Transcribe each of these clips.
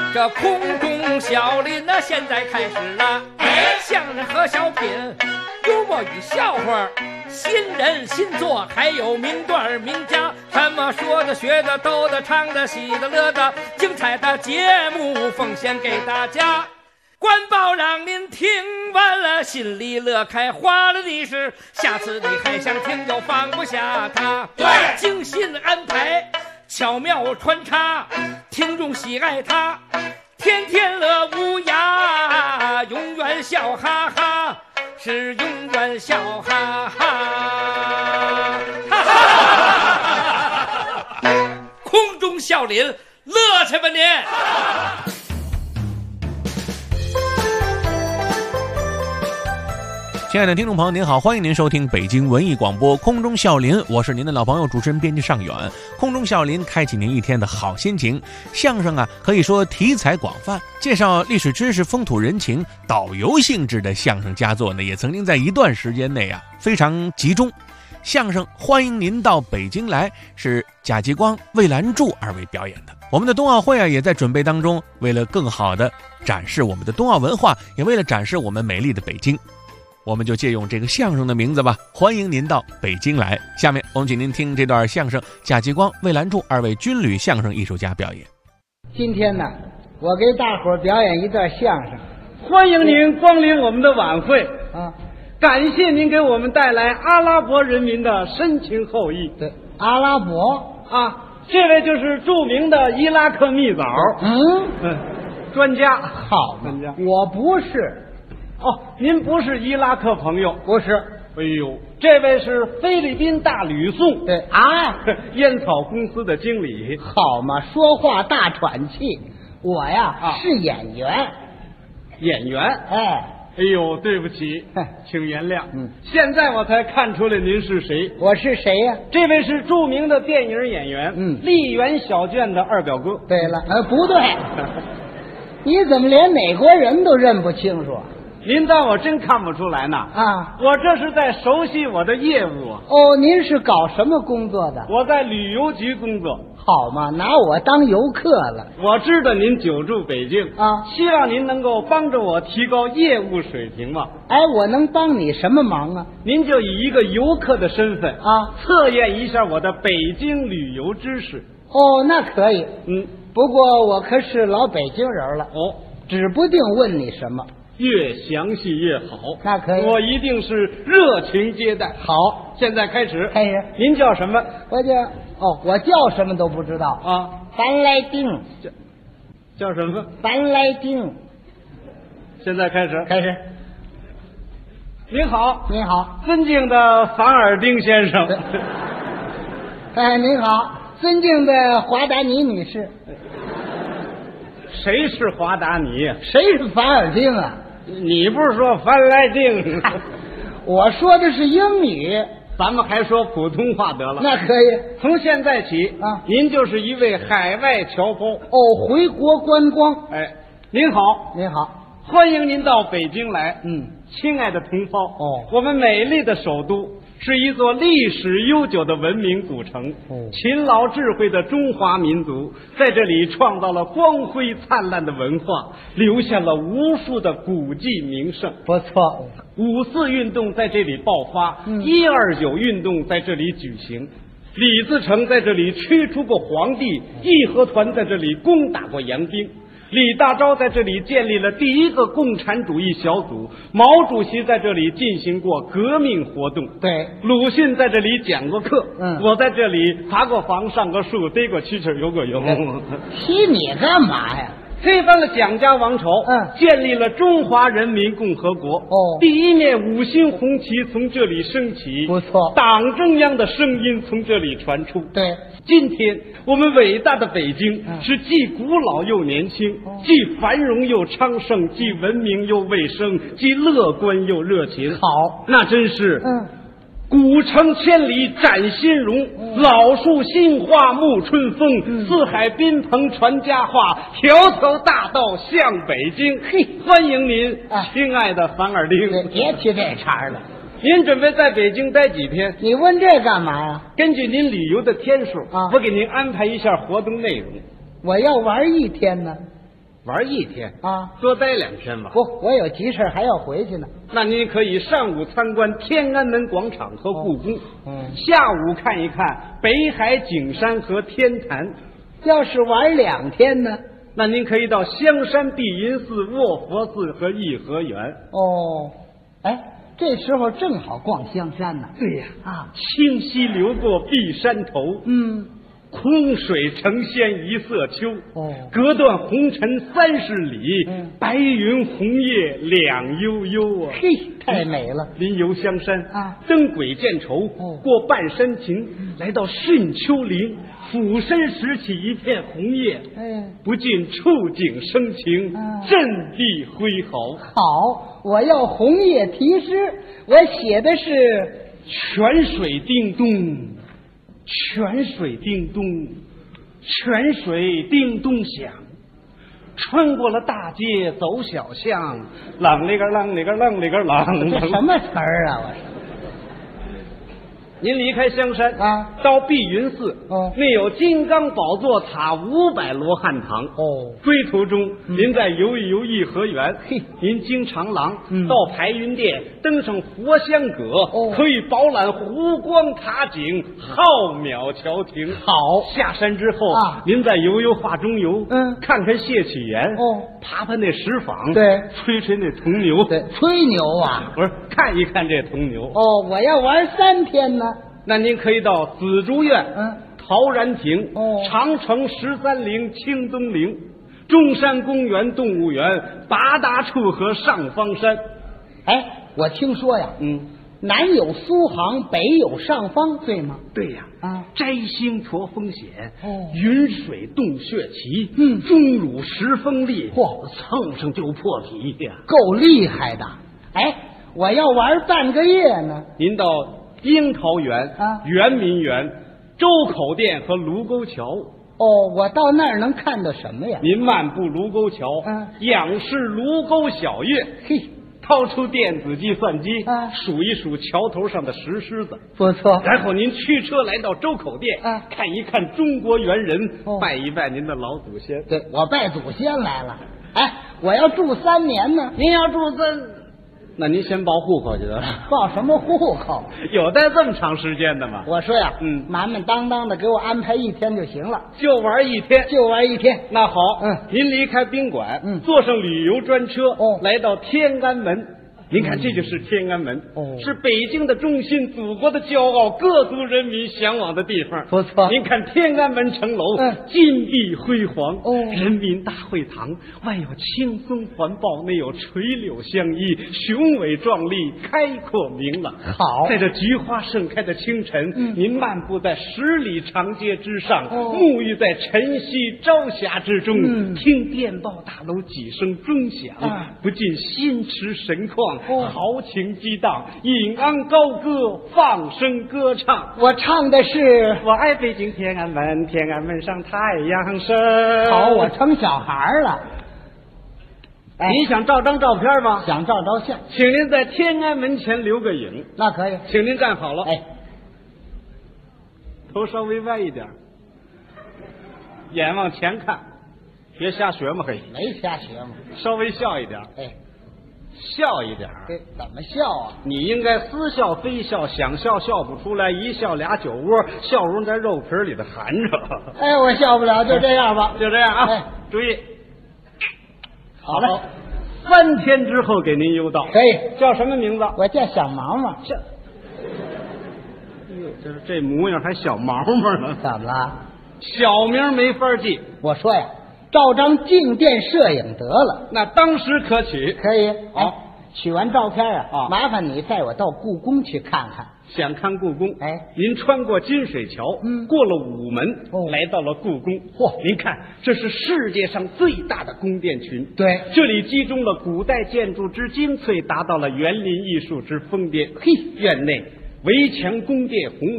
这空中小林呢，现在开始了。相声和小品，幽默与笑话，新人新作，还有名段名家，什么说的、学的、逗的、唱的、喜的、乐的，精彩的节目奉献给大家。官报让您听完了，心里乐开花了的是，下次你还想听就放不下它。对，精心安排，巧妙穿插，听众喜爱它，天天乐无涯，永远笑哈哈，是永远笑哈哈，哈哈，空中笑林，乐去吧您！ 亲爱的听众朋友您好，欢迎您收听北京文艺广播空中笑林，我是您的老朋友主持人编辑尚远。空中笑林开启您一天的好心情。相声啊，可以说题材广泛，介绍历史知识、风土人情、导游性质的相声佳作呢，也曾经在一段时间内啊非常集中。相声欢迎您到北京来，是贾继光、魏兰柱二位表演的。我们的冬奥会啊也在准备当中，为了更好的展示我们的冬奥文化，也为了展示我们美丽的北京，我们就借用这个相声的名字吧，欢迎您到北京来。下面我们请您听这段相声，贾继光、魏兰柱二位军旅相声艺术家表演。 今天呢，我给大伙儿表演一段相声。 欢迎您光临我们的晚会啊！ 感谢您给我们带来阿拉伯人民的深情厚谊。 对，阿拉伯啊，这位就是著名的伊拉克蜜枣。专家。 好嘛， 专家。 我不是。 哦，您不是伊拉克朋友？ 不是。 哎呦，这位是菲律宾大吕宋。 对啊， 烟草公司的经理。 好嘛，说话大喘气。我呀，是演员。 演员？哎呦，对不起，请原谅。现在我才看出来您是谁。 我是谁呀？ 这位是著名的电影演员，丽园小卷的二表哥。 对了，不对，你怎么连哪国人都认不清楚？ 您当我真看不出来呢？ 啊， 我这是在熟悉我的业务啊。 哦，您是搞什么工作的？ 我在旅游局工作。 好嘛，拿我当游客了。 我知道您久住北京啊， 希望您能够帮着我提高业务水平嘛。 哎，我能帮你什么忙啊？ 您就以一个游客的身份啊， 测验一下我的北京旅游知识。 哦，那可以。不过我可是老北京人了。 哦， 指不定问你什么。 越详细越好。 那可以， 我一定是热情接待。 好， 现在开始。 开始。 您叫什么？ 我叫什么都不知道啊。 樊来丁。 叫什么？ 樊来丁。 现在开始。 开始。 您好。 您好， 尊敬的凡尔丁先生。 您好，尊敬的华达尼女士。 谁是华达尼呀？ 谁是凡尔丁啊？ 你不是说樊来丁？ 我说的是英语， 咱们还说普通话得了。 那可以。 从现在起啊， 您就是一位海外侨胞。 哦，回国观光。 哎，您好， 您好， 欢迎您到北京来。亲爱的同胞，我们美丽的首都是一座历史悠久的文明古城，勤劳智慧的中华民族在这里创造了光辉灿烂的文化，留下了无数的古迹名胜。 不错 ，5·4运动在这里爆发，129运动在这里举行，李自成在这里驱除过皇帝，义和团在这里攻打过洋兵，李大钊在这里建立了第一个共产主义小组，毛主席在这里进行过革命活动， 对， 鲁迅在这里讲过课，我在这里爬过房，上过树，逮过蛐蛐，游过泳。 提你干嘛呀？ 推翻了蒋家王朝，建立了中华人民共和国。第一面5星红旗从这里升起， 不错， 党中央的声音从这里传出。 对， 今天我们伟大的北京是既古老又年轻，既繁荣又昌盛，既文明又卫生，既乐观又热情。 好， 那真是古城千里展新容，老树新花沐春风，四海宾朋传佳话，条条大道向北京。欢迎您，亲爱的凡尔丁。 别提这茬了。 您准备在北京待几天？ 你问这干嘛呀？ 根据您旅游的天数我给您安排一下活动内容。 我要玩1天呢。 玩一天啊， 多待2天吧。 不，我有急事还要回去呢。 那您可以上午参观天安门广场和故宫，下午看一看北海景山和天坛。 要是玩2天呢？ 那您可以到香山碧云寺、卧佛寺和颐和园。 哦，哎，这时候正好逛香山呢。 对呀， 啊， 清溪流过碧山头，空水成仙一色秋。隔断红尘30里，白云红叶两悠悠啊！ 嘿，太美了。 临游香山啊， 登鬼见愁，过半山亭，来到顺丘陵，俯身拾起一片红叶，不禁触景生情，振臂挥毫。 好，我要红叶题诗，我写的是泉水叮咚，泉水叮咚，泉水叮咚响，穿过了大街走小巷，啷里个啷里个啷里个啷。 这什么词儿啊？我说， 您离开香山啊， 到碧云寺，内有金刚宝座塔500罗汉堂。归途中您再游一游颐和园，您经长廊到排云殿，登上佛香阁，可以饱览湖光塔景，浩渺桥亭。 好， 下山之后您再游游化中游，看看谢启言，爬爬那石坊， 对， 吹吹那铜牛， 对，吹牛啊， 不是，看一看这铜牛。 我要玩3天呢。 那您可以到紫竹院、陶然亭、长城13陵、清东陵、中山公园动物园、八大处和上方山。 哎，我听说呀，南有苏杭，北有上方，对吗？ 对呀，摘星驼峰险，云水洞穴奇，钟乳石峰烈，蹭上就破皮呀， 够厉害的。哎，我要玩半个月呢。 您到樱桃园、圆明园、周口店和卢沟桥。 我到那儿能看到什么呀？ 您漫步卢沟桥，仰视卢沟晓月，掏出电子计算机，数一数桥头上的石狮子， 不错。 然后您驱车来到周口店，看一看中国猿人，拜一拜您的老祖先。 对，我拜祖先来了。哎，我要住3年呢。 您要住那您先报户口去得了。 报什么户口？ 有待这么长时间的吗？ 我说呀，满满当当的给我安排1天就行了， 就玩1天， 就玩1天。 那好，您离开宾馆，坐上旅游专车，来到天安门。您看，这就是天安门，是北京的中心，祖国的骄傲，各族人民向往的地方。 不错， 您看天安门城楼，金碧辉煌，人民大会堂外有青松环抱，内有垂柳相依，雄伟壮丽，开阔明朗。 好， 在这菊花盛开的清晨，您漫步在10里长街之上，沐浴在晨曦朝霞之中，听电报大楼几声钟响，不禁心驰神旷。豪情激荡，引吭高歌，放声歌唱。 我唱的是我爱北京天安门，天安门上太阳升。 好，我成小孩了。 你想照张照片吗？ 想照照相， 请您在天安门前留个影。 那可以， 请您站好了。头稍微歪一点，眼往前看，别瞎学嘛，嘿， 没瞎学嘛， 稍微笑一点。笑一点。 怎么笑啊？ 你应该似笑非笑，想笑笑不出来，一笑俩酒窝，笑容在肉皮里的含着。 我笑不了，就这样吧。 就这样啊。注意。 好了 ，3天之后给您邮到。 可以。 叫什么名字？ 我叫小毛毛。 就是这模样还小毛毛呢？ 怎么了？ 小名没法记。 我说呀，照张静电摄影得了。 那当时可取。 可以。取完照片麻烦你带我到故宫去看看。 想看故宫？您穿过金水桥，过了午门，来到了故宫。您看，这是世界上最大的宫殿群。 对， 这里集中了古代建筑之精粹，达到了园林艺术之疯癫。院内围墙宫殿宏伟，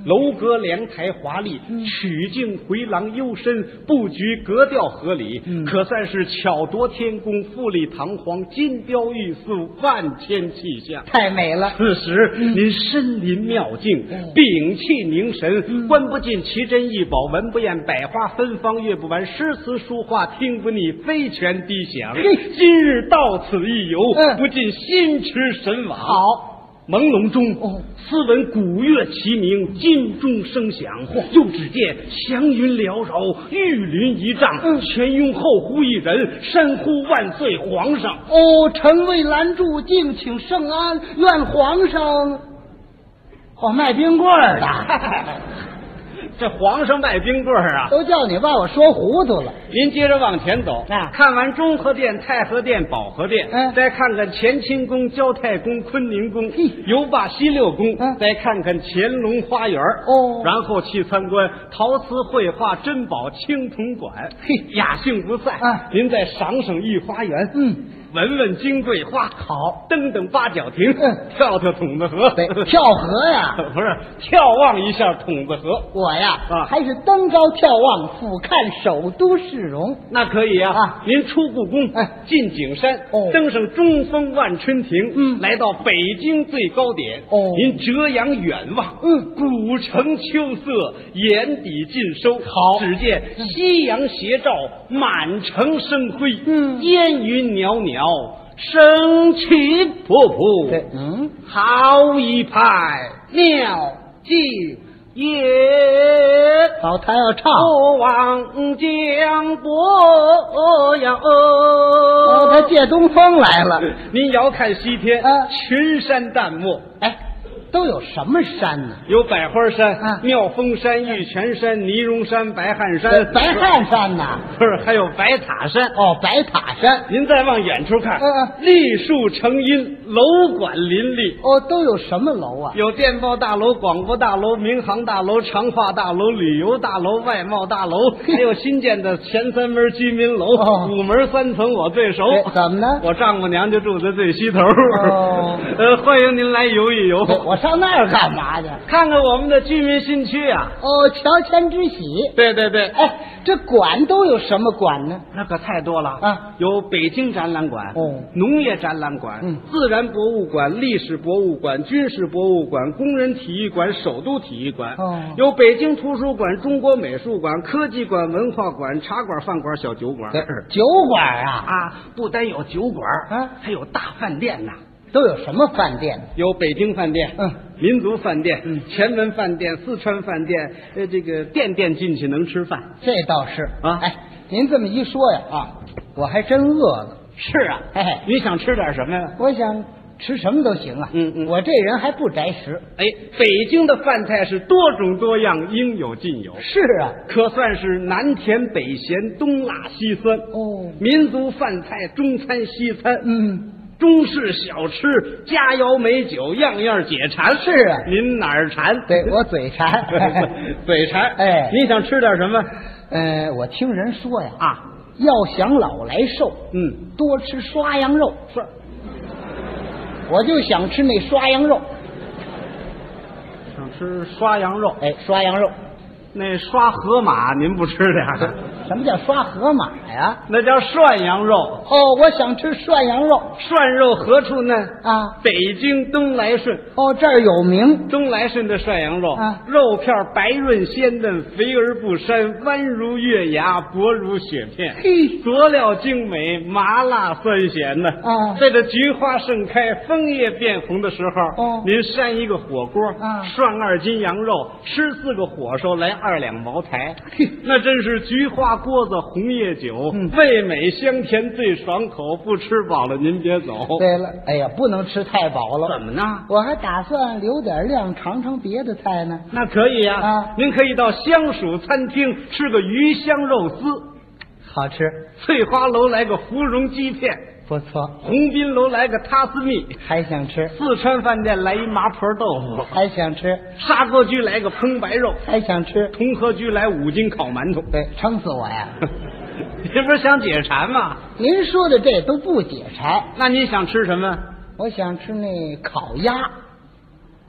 楼阁凉台华丽，曲径回廊幽深，布局格调合理，可算是巧夺天工，富丽堂皇，金雕玉塑，万千气象。 太美了。 此时您身临妙境，屏气凝神，观不尽奇珍异宝，闻不厌百花芬芳，阅不完诗词书画，听不腻飞泉低响。今日到此一游，不禁心驰神往。 好。 朦胧中，斯闻鼓乐齐鸣，金钟声响。又只见祥云缭绕，玉林一丈，前拥后呼一人，山呼万岁皇上。 臣为拦住，敬请圣安，愿皇上。卖冰棍儿的。 这皇上卖冰棍儿啊， 都叫你把我说糊涂了。 您接着往前走，看完中和殿、太和殿、保和殿，再看看乾清宫、交太宫、坤宁宫，游罢西六宫，再看看乾隆花园，然后去参观陶瓷绘画珍宝青铜馆，雅兴不散。您再赏赏御花园，闻闻金桂花， 好， 登登八角亭，跳跳筒子河。 对，跳河呀， 不是眺望一下筒子河。 我呀，还是登高眺望，俯瞰首都市容。 那可以啊。您出故宫，进景山，登上中峰万春亭，来到北京最高点，您折仰远望，古城秋色，眼底尽收。好，只见夕阳斜照，满城生辉，烟云袅袅，生气勃勃，好一派妙境也。 好，他要唱望江波呀， 他借东风来了。 您遥看西天，群山淡漠。 都有什么山呢？ 有百花山、妙峰山、玉泉山、尼龙山、白汉山。 白汉山呐， 不是，还有白塔山。 白塔山。 您再往远处看，绿树成荫，楼馆林立。 都有什么楼啊？ 有电报大楼、广播大楼、民航大楼、长化大楼、旅游大楼、外贸大楼，还有新建的前3门居民楼。5门3层我最熟。 怎么呢？ 我丈母娘就住在最西头。欢迎您来游一游。 我上那儿干嘛去？ 看看我们的居民新区啊！ 乔迁之喜。对。这馆都有什么馆呢？ 那可太多了有北京展览馆，农业展览馆，自然博物馆、历史博物馆、军事博物馆、工人体育馆、首都体育馆，有北京图书馆、中国美术馆、科技馆、文化馆、茶馆、饭馆、小酒馆。 酒馆啊！ 不单有酒馆还有大饭店呐。 都有什么饭店？ 有北京饭店，民族饭店，前门饭店，四川饭店，这个店进去能吃饭， 这倒是您这么一说呀，我还真饿了。 是啊，你想吃点什么呀？ 我想吃什么都行啊。我这人还不宅食。 北京的饭菜是多种多样，应有尽有。 是啊， 可算是南甜北咸，东辣西酸。民族饭菜，中餐西餐。中式小吃，佳肴美酒，样样解馋。 是啊， 您哪儿馋？ 对，我嘴馋。 嘴馋。您想吃点什么？ 我听人说呀，要想老来瘦，多吃刷羊肉。是，我就想吃那刷羊肉。 想吃刷羊肉？ 刷羊肉。 那刷河马您不吃的呀？ 什么叫刷河马呀？ 那叫涮羊肉。 我想吃涮羊肉。 涮肉何处呢？北京东来顺。 这儿有名。 东来顺的涮羊肉，肉片白润鲜嫩，肥而不膻，弯如月牙，薄如雪片。佐料精美，麻辣酸咸呢。在这菊花盛开、枫叶变红的时候，您扇一个火锅，涮2斤羊肉，吃4个火烧，来2两茅台，那真是菊花锅子红叶酒，味美香甜最爽口。不吃饱了您别走。 对了，不能吃太饱了。 怎么呢？ 我还打算留点量尝尝别的菜呢。 那可以您可以到香蜀餐厅吃个鱼香肉丝， 好吃。 翠花楼来个芙蓉鸡片， 不错。 鸿宾楼来个塔斯蜜， 还想吃。 四川饭店来一麻婆豆腐， 还想吃。 砂锅居来个烹白肉， 还想吃。 同和居来5斤烤馒头。 对，撑死我呀！ 这不是想解馋吗？ 您说的这都不解馋。 那你想吃什么？ 我想吃那烤鸭。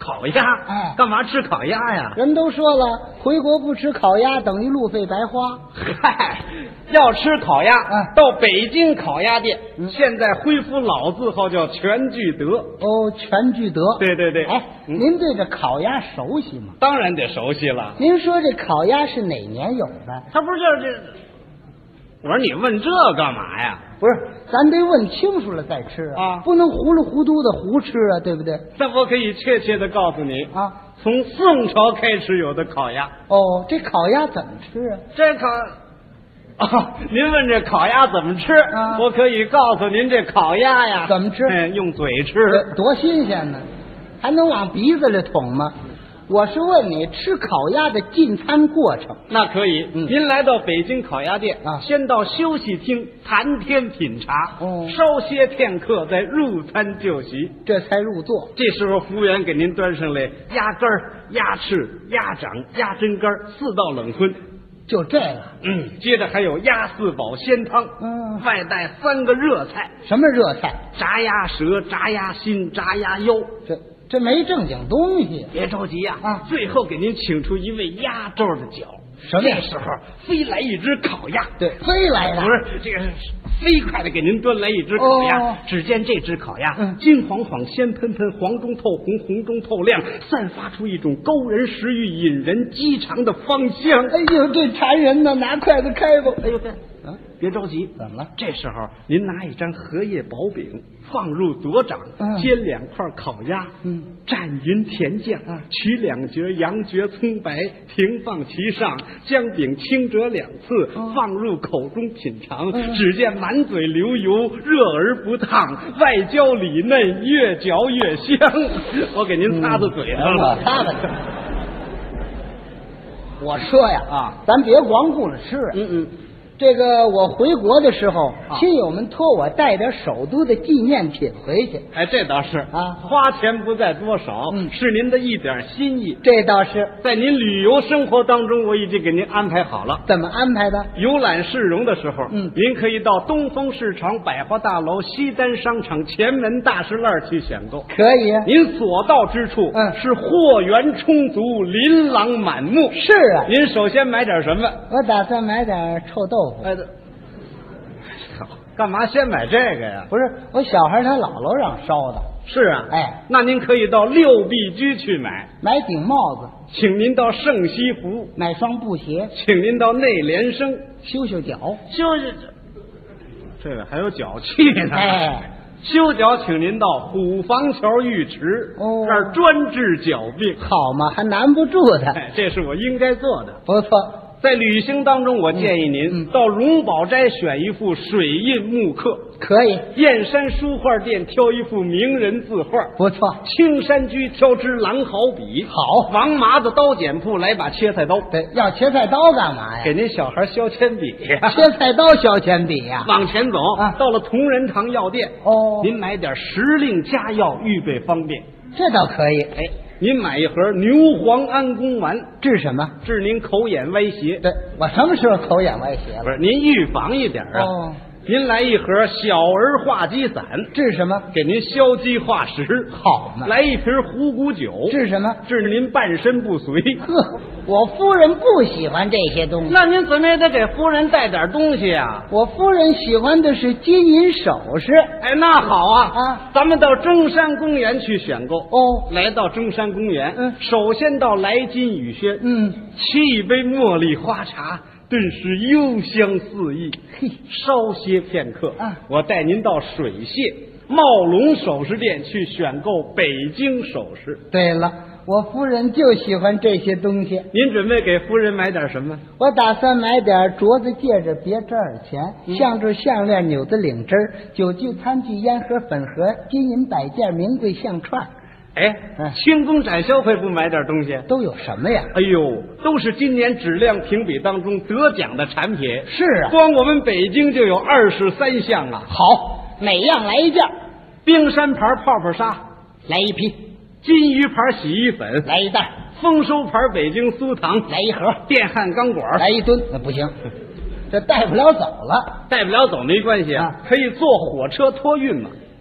烤鸭？ 哎干嘛吃烤鸭呀？ 人都说了，回国不吃烤鸭等于路费白花。 嗨，要吃烤鸭，到北京烤鸭店。现在恢复老字号叫全聚德。 哦，全聚德。 对对对。 哎，您对这烤鸭熟悉吗？ 当然得熟悉了。 您说这烤鸭是哪年有的？ 他不是就是这？我说你问这干嘛呀？ 不是，咱得问清楚了再吃啊，不能糊里糊涂的胡吃啊，对不对？ 那我可以确切的告诉你啊， 从宋朝开始有的烤鸭。 哦，这烤鸭怎么吃啊？ 这烤。您问这烤鸭怎么吃？我可以告诉您，这烤鸭呀， 怎么吃？ 用嘴吃， 多新鲜呢！还能往鼻子里捅吗？我是问你吃烤鸭的进餐过程。 那可以，您来到北京烤鸭店啊，先到休息厅谈天品茶，稍歇片刻，再入餐就席， 这才入座。 这时候服务员给您端上来鸭肝、鸭翅、鸭掌、鸭胗肝4道冷荤。 就这个， 接着还有鸭四宝鲜汤，外带3个热菜。 什么热菜？ 炸鸭舌、炸鸭心、炸鸭腰。 这没正经东西。 别着急呀，最后给您请出一味鸭肘的饺。 什么？ 这时候飞来一只烤鸭。 对，飞来的。 不是这个。飞快的给您端来一只烤鸭，只见这只烤鸭金晃晃、鲜喷喷、黄中透红、红中透亮，散发出一种勾人食欲、引人饥肠的芳香。 哎呦，这馋人呢！拿筷子开吧。 哎呦，别着急， 怎么了？ 这时候您拿一张荷叶薄饼放入铎掌，煎2块烤鸭，蘸匀甜酱，取2橛羊蕨葱白平放其上，将饼轻折2次，放入口中品尝。只见满嘴流油，热而不烫，外焦里嫩，越嚼越香。我给您擦擦嘴上了， 擦擦。我说呀，咱别光顾着吃啊。这个我回国的时候，亲友们托我带点首都的纪念品回去。 哎，这倒是啊， 花钱不在多少，是您的一点心意。 这倒是， 在您旅游生活当中，我已经给您安排好了。 怎么安排的？ 游览市容的时候，您可以到东风市场、百货大楼、西单商场、前门大石栏去选购。 可以， 您所到之处，是货源充足，琳琅满目。 是啊， 您首先买点什么？ 我打算买点臭豆腐。 干嘛先买这个呀？ 不是，我小孩他姥姥让烧的。 是啊， 哎， 那您可以到六必居去买顶帽子， 请您到圣西服买双布鞋， 请您到内联升修脚， 这个还有脚气呢。 哎， 修脚，请您到虎坊桥浴池，这儿专治脚病。 好嘛，还难不住他。 哎，这是我应该做的。 不错。 在旅行当中，我建议您到荣宝斋选一幅水印木刻， 可以； 燕山书画店挑一幅名人字画， 不错； 青山居挑支狼毫笔， 好； 王麻子刀剪铺来把切菜刀， 对，要切菜刀干嘛呀？ 给您小孩削铅笔呀， 切菜刀削铅笔呀。 往前走，到了同仁堂药店，您买点时令佳药，预备方便。 这倒可以。 哎，您买一盒牛黄安宫丸， 治什么？ 治您口眼歪斜。 对，我什么时候口眼歪斜了？ 不是，您预防一点啊。您来一盒小儿化鸡散， 治什么？ 给您消积化食。 好嘛。 来一瓶虎骨酒， 治什么？ 治您半身不遂。 呵，我夫人不喜欢这些东西。 那您怎么也得给夫人带点东西啊？ 我夫人喜欢的是金银首饰。 哎，那好啊，咱们到中山公园去选购。来到中山公园，首先到来金雨轩，沏一杯茉莉花茶。顿时幽香四溢，稍歇片刻，我带您到水榭茂龙首饰店去选购北京首饰。 对了，我夫人就喜欢这些东西。 您准备给夫人买点什么？ 我打算买点镯子、戒指、别针耳钱、项坠、项链、纽子、领针、酒具、餐具、烟盒、粉盒、金银摆件、名贵项串。 哎，清宫展销会不买点东西？ 都有什么呀？ 哎呦，都是今年质量评比当中得奖的产品。 是啊， 光我们北京就有23项啊。 好，每样来一件。 冰山牌泡泡沙来一批， 金鱼牌洗衣粉来一袋， 丰收牌北京酥糖来一盒， 电焊钢管来一吨。那不行，这带不了走了。 带不了走没关系啊，可以坐火车托运嘛。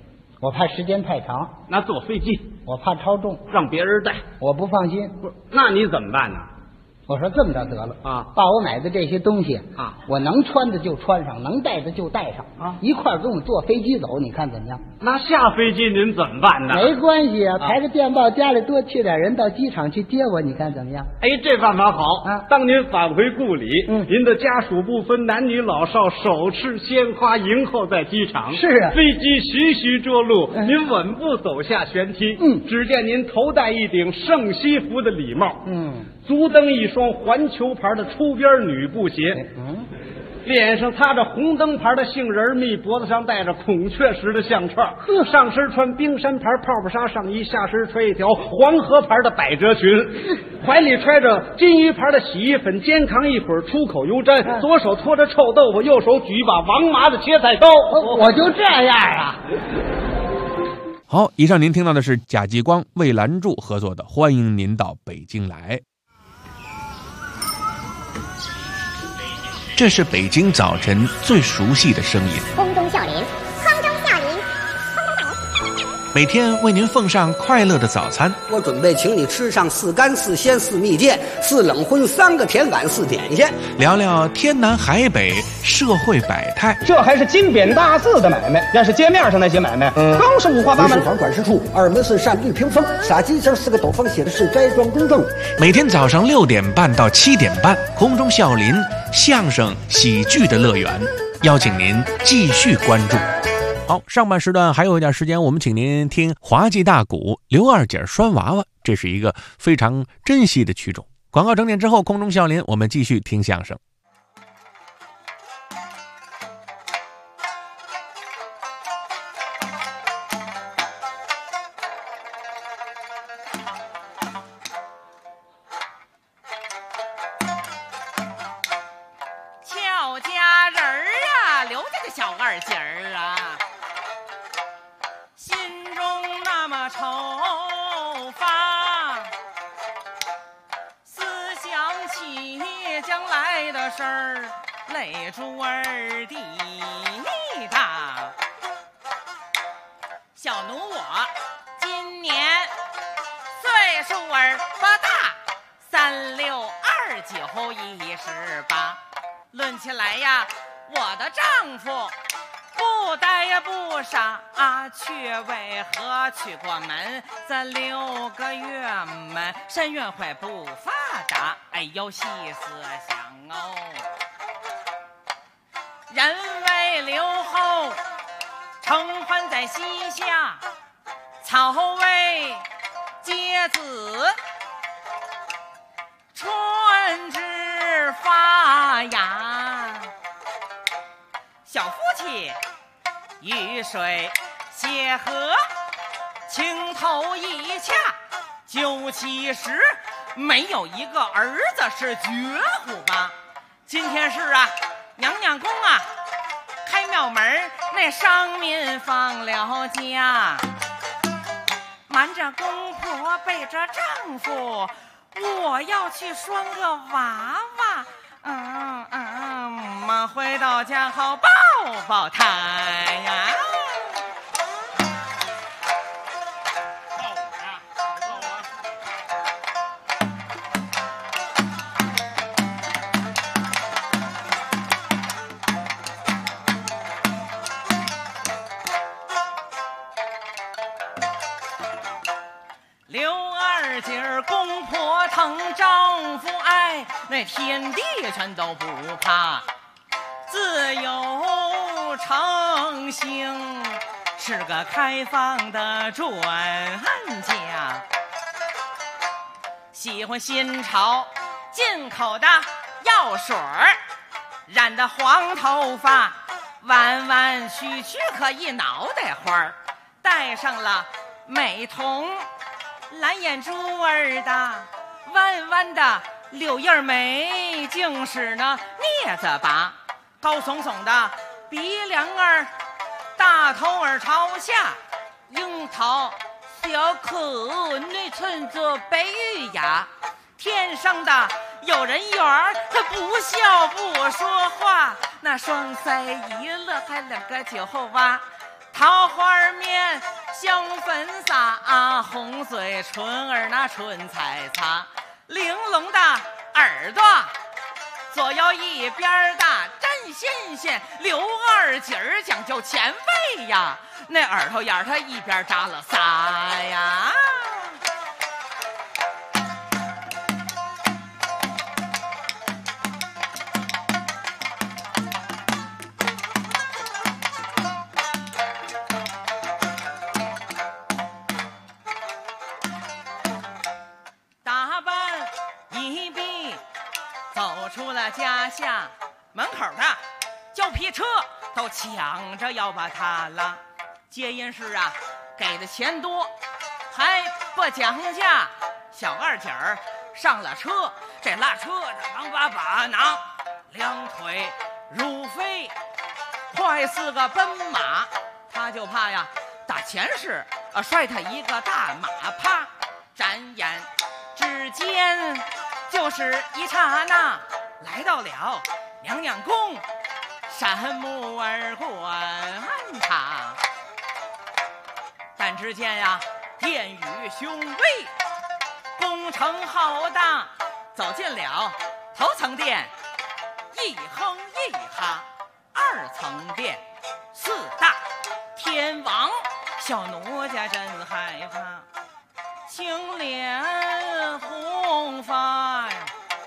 我怕时间太长， 那坐飞机我怕超重， 让别人带， 我不放心。 不是？那你怎么办呢？ 我说这么着得了啊， 把我买的这些东西啊， 我能穿的就穿上，能带的就带上啊， 一块儿跟我坐飞机走，你看怎么样？ 那下飞机您怎么办呢？ 没关系啊，排个电报，家里多去点人到机场去接我，你看怎么样？ 哎，这办法好啊！ 当您返回故里，您的家属不分男女老少，手持鲜花迎候在机场。 是啊， 飞机徐徐着陆，您稳步走下舷梯。只见您头戴一顶圣西服的礼帽，足蹬一双环球牌的出边女布鞋，脸上擦着红灯牌的杏仁蜜，脖子上戴着孔雀石的项串，上身穿冰山牌泡泡纱上衣，下身穿一条黄河牌的百褶裙，怀里揣着金鱼牌的洗衣粉，肩扛一会儿出口油毡，左手托着臭豆腐，右手举一把王麻的切菜刀。 我就这样啊。 好，以上您听到的是贾继光、魏兰柱合作的《欢迎您到北京来》。这是北京早晨最熟悉的声音， 空中笑林，空中笑林， 每天为您奉上快乐的早餐。 我准备请你吃上4干4鲜4蜜饯4冷荤3个甜碗4点心， 聊聊天南海北社会百态。 这还是金匾大字的买卖，要是街面上那些买卖，更是五花八门。 房管事处2门是扇绿屏风，撒金星4个斗方写的是斋庄公正。 每天早上6点半到7点半，空中笑林相声喜剧的乐园，邀请您继续关注。好，上半时段还有一点时间，我们请您听滑稽大鼓刘二姐拴娃娃，这是一个非常珍惜的曲种。广告整点之后，空中笑林我们继续听相声。 俏佳人儿啊，刘家的小二姐儿啊，心中那么愁发，思想起将来的事儿，泪珠儿滴答。小奴我今年岁数儿不大，3、6、29、18。论起来呀，我的丈夫不呆不傻却为何娶过门？这6个月门，深院会不发达。哎呦，细思想哦，人为留后，承欢在膝下，草为接子，春枝发芽，小夫妻雨水协和，情投意洽，9、7、10，没有一个儿子是绝户吧？今天是啊，娘娘宫啊，开庙门，那商民放了假，瞒着公婆背着丈夫，我要去拴个娃娃。回到家好抱抱他呀。刘二姐儿公婆疼，丈夫爱，那天地全都不怕，自有成性，是个开放的专家，喜欢新潮进口的药水儿，染的黄头发弯弯曲曲，可一脑袋花儿，戴上了美瞳，蓝眼珠儿的弯弯的柳叶眉，竟是那镊子把，高耸耸的鼻梁儿，大头儿朝下，樱桃小口，内衬着白玉牙，天生的有人缘儿，他不笑不说话，那双腮一乐还2个酒窝， 桃花面香粉洒，红嘴唇儿那唇彩擦，玲珑的耳朵左右一边大，真新鲜，留二节儿讲究前卫呀，那耳朵眼儿它一边扎了仨呀。出了家下门口的轿皮车都抢着要把他拉，皆因是给的钱多还不讲价，小二姐儿上了车，这拉车的忙把拿，两腿如飞，快似个奔马，他就怕打前世摔他一个大马趴，转眼之间就是一刹那，来到了娘娘宫，山木儿观察，但只见殿宇雄伟，工程浩大，走进了头层殿，一哼一哈，二层殿四大天王，小奴家真害怕，青脸红发呀，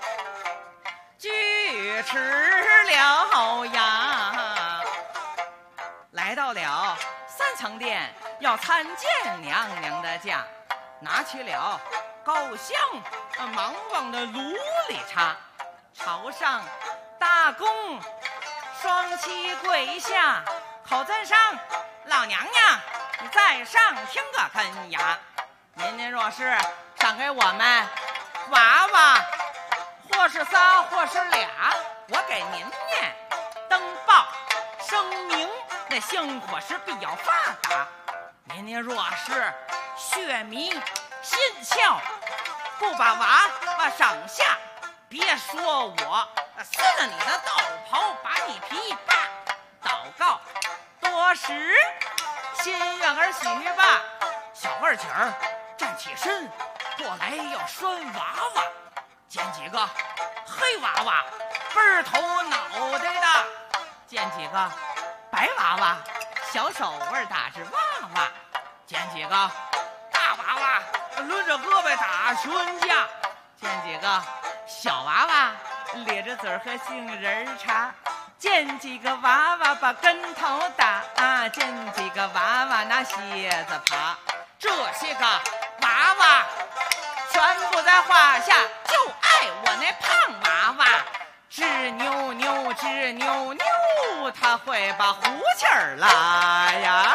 锯齿獠牙，来到了三层殿，要参见娘娘的驾，拿起了高香，忙往的炉里插，朝上大公双膝跪下，口尊上老娘娘，你在上听个根呀！您若是赏给我们娃娃，或是仨或是俩，我给您念登报声明，那香火是必要发达。您若是血迷心窍，不把娃娃赏下，别说我撕了你的道袍，把你皮扒。祷告多时，心愿儿许吧。小二姐儿站起身过来要拴娃娃，见几个黑娃娃背儿头脑袋的，见几个白娃娃小手腕打着娃娃，见几个大娃娃抡着胳膊打群架，见几个小娃娃咧着嘴和杏仁茶，见几个娃娃把跟头打，见几个娃娃拿鞋子爬，这些个娃娃全部在画下，就爱我那胖娃娃，直扭扭直扭扭，他会把胡气儿拉呀。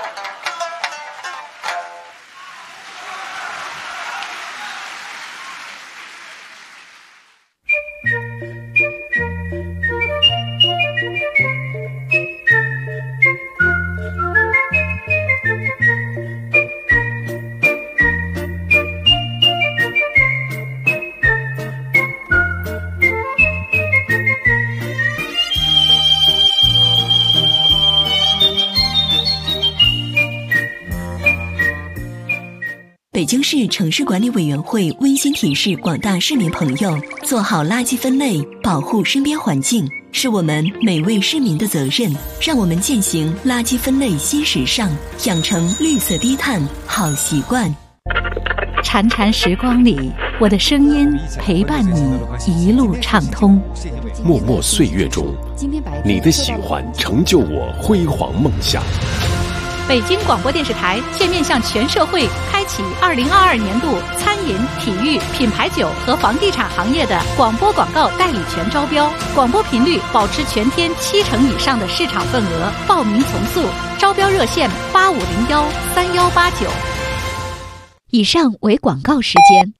北京市城市管理委员会温馨提示广大市民朋友，做好垃圾分类，保护身边环境，是我们每位市民的责任。让我们践行垃圾分类新时尚，养成绿色低碳好习惯。 潺潺时光里，我的声音陪伴你一路畅通。 默默岁月中，你的喜欢成就我辉煌梦想。 北京广播电视台现面向全社会开启2022年度餐饮、体育、品牌酒和房地产行业的广播广告代理权招标，广播频率保持全天70%以上的市场份额，报名从速，招标热线85013189。以上为广告时间。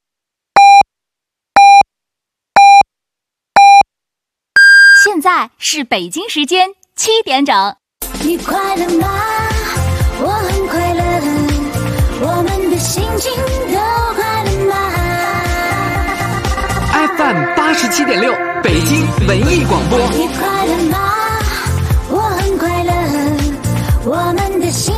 现在是北京时间7点整。 你快乐吗？我很快乐，我们的心情都快乐吗 ？FM 87.6，北京文艺广播。 你快乐吗？我很快乐，我们的心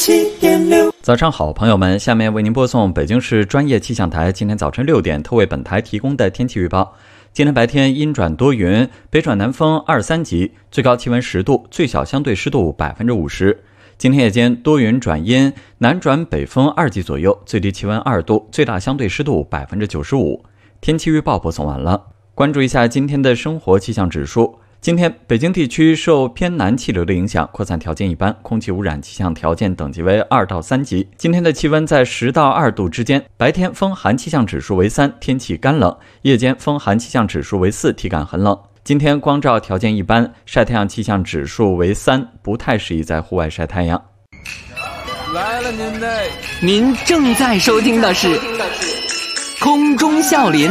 97.6。早上好，朋友们，下面为您播送北京市专业气象台今天早晨6点特为本台提供的天气预报。今天白天阴转多云，北转南风2、3级，最高气温10度，最小相对湿度50%。今天夜间多云转阴，南转北风2级左右，最低气温2度，最大相对湿度95%。天气预报播送完了，关注一下今天的生活气象指数。今天北京地区受偏南气流的影响，扩散条件一般，空气污染气象条件等级为2到3级。今天的气温在10到2度之间，白天风寒气象指数为3，天气干冷；夜间风寒气象指数为4，体感很冷。今天光照条件一般，晒太阳气象指数为3，不太适宜在户外晒太阳。 来了您正在收听的是空中笑林。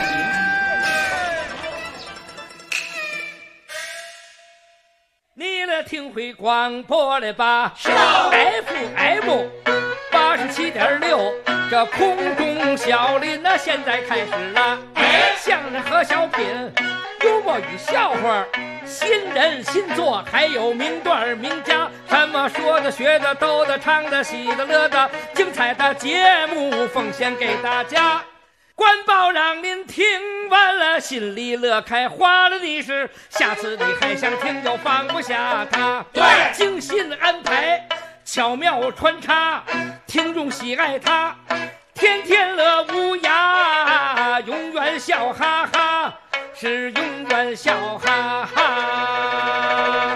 你来听会广播了吧？是的 ，FM 87.6，这空中笑林那现在开始了。相声和小品，幽默与笑话，新人新作，还有名段名家，什么说的、学的、逗的、唱的、喜的、乐的，精彩的节目奉献给大家。官报让您听完了心里乐开花了的是，下次你还想听就放不下它。对，精心安排，巧妙穿插，听众喜爱它，天天乐无涯，永远笑哈哈，是永远笑哈哈。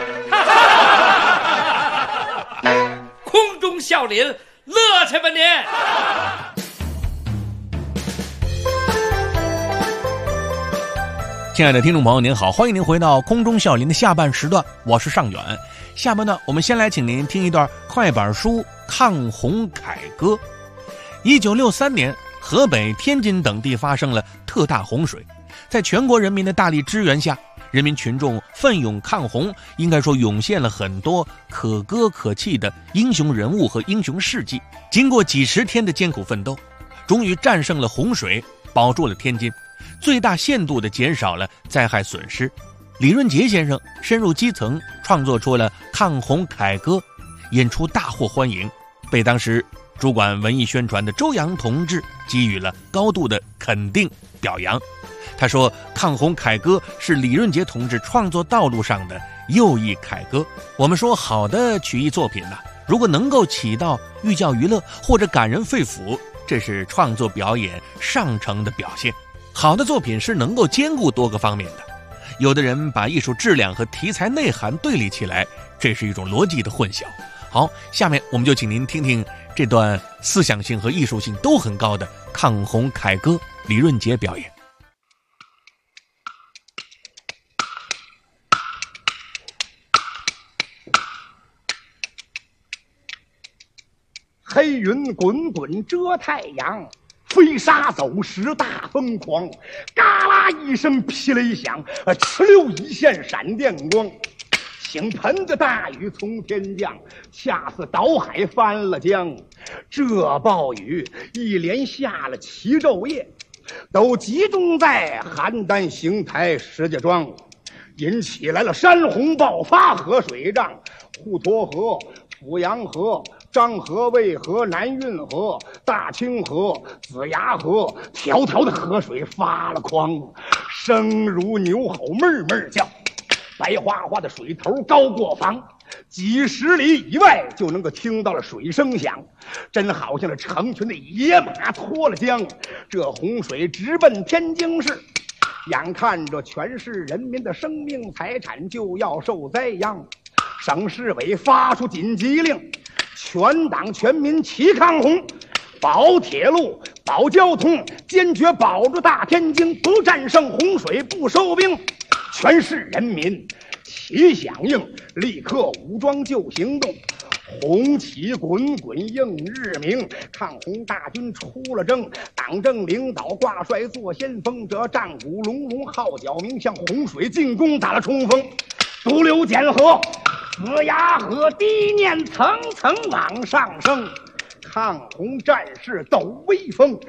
空中笑林，乐去吧您！ 亲爱的听众朋友您好，欢迎您回到空中笑林的下半时段，我是尚远。下半段我们先来请您听一段快板书《抗洪凯歌》。1963年，河北、天津等地发生了特大洪水，在全国人民的大力支援下，人民群众奋勇抗洪，应该说涌现了很多可歌可泣的英雄人物和英雄事迹。经过几十天的艰苦奋斗，终于战胜了洪水，保住了天津，最大限度地减少了灾害损失。李润杰先生深入基层，创作出了《抗洪凯歌》，演出大获欢迎，被当时主管文艺宣传的周扬同志给予了高度的肯定表扬。他说，《抗洪凯歌》是李润杰同志创作道路上的又一凯歌。我们说，好的曲艺作品如果能够起到寓教于乐或者感人肺腑，这是创作表演上乘的表现。好的作品是能够兼顾多个方面的，有的人把艺术质量和题材内涵对立起来，这是一种逻辑的混淆。好，下面我们就请您听听这段思想性和艺术性都很高的《抗洪凯歌》李润杰表演。 黑云滚滚遮太阳，飞沙走石大风狂，嘎啦一声霹雷响，哧溜一线闪电光，倾盆的大雨从天降，恰似倒海翻了江。这暴雨一连下了7昼夜，都集中在邯郸邢台石家庄，引起来了山洪爆发河水涨，滹沱河、阜阳河、漳河、渭河、南运河、大清河、子牙河，条条的河水发了狂，声如牛吼，闷闷叫，白花花的水头高过房，几十里以外就能够听到了水声响，真好像是成群的野马脱了缰。这洪水直奔天津市，眼看着全市人民的生命财产就要受灾殃，省市委发出紧急令，全党全民齐抗洪，保铁路、保交通，坚决保住大天津，不战胜洪水不收兵。全市人民齐响应，立刻武装就行动。红旗滚滚映日明，抗洪大军出了征，党政领导挂帅做先锋，这战鼓隆隆号角鸣，向洪水进攻打了冲锋。毒瘤碱河、子牙河堤面层层往上升，抗洪战士抖威风，